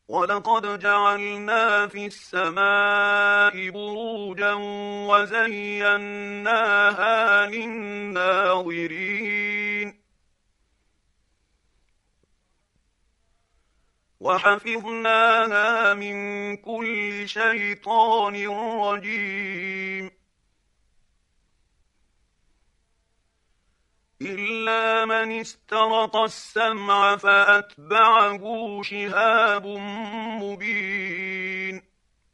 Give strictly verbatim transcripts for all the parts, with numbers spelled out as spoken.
ولقد جعلنا في السماء بروجا وزيناها للناظرين وحفظناها من كل شيطان رجيم إلا من استرق السمع فأتبعه شهاب مبين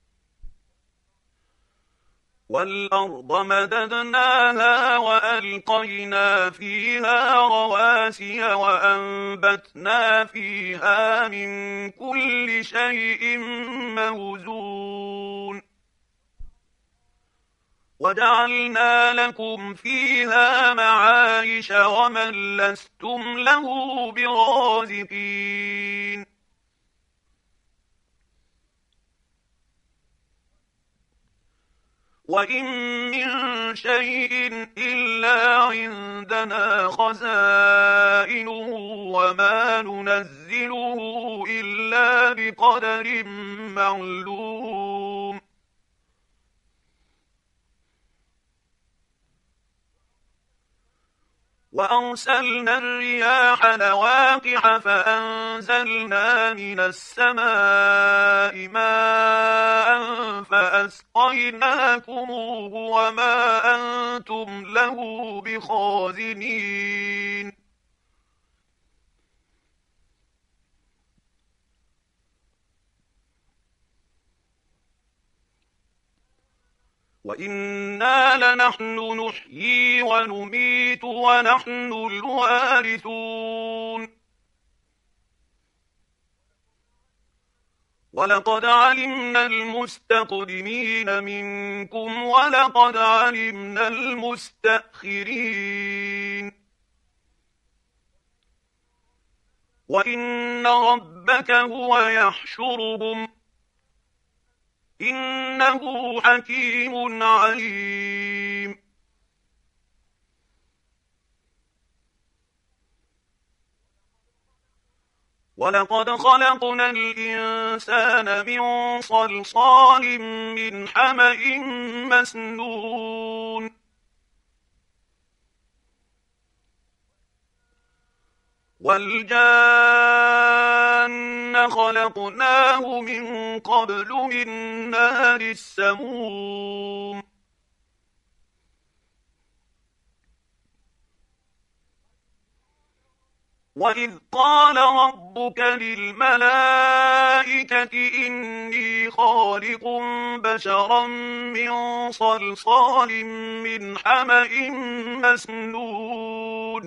والأرض مددناها وألقينا فيها رواسي وأنبتنا فيها من كل شيء موزون وجعلنا لكم فيها معايش ومن لستم له برازقين وإن من شيء إلا عندنا خزائنه وما ننزله إلا بقدر معلوم وأرسلنا الرياح لواقح فأنزلنا من السماء ماء فأسقيناكموه وما أنتم له بخازنين وإنا لنحن نحيي ونميت ونحن الوارثون ولقد علمنا المستقدمين منكم ولقد علمنا المستأخرين وإن ربك هو يحشرهم إنه حكيم عليم ولقد خلقنا الإنسان من صلصال من حمإ مسنون والجان خلقناه من قبل من نار السموم وإذ قال ربك للملائكة إني خالق بشرا من صلصال من حمإ مسنون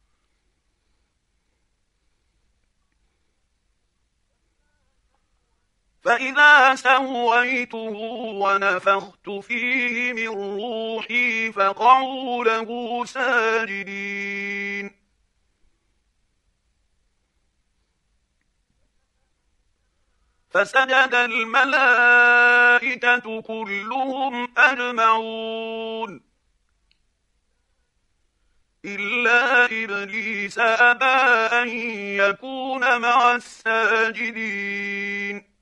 فإذا سويته ونفخت فيه من روحي فقعوا له ساجدين فسجد الملائكة كلهم أجمعون إلا إبليس أبى أن يكون مع الساجدين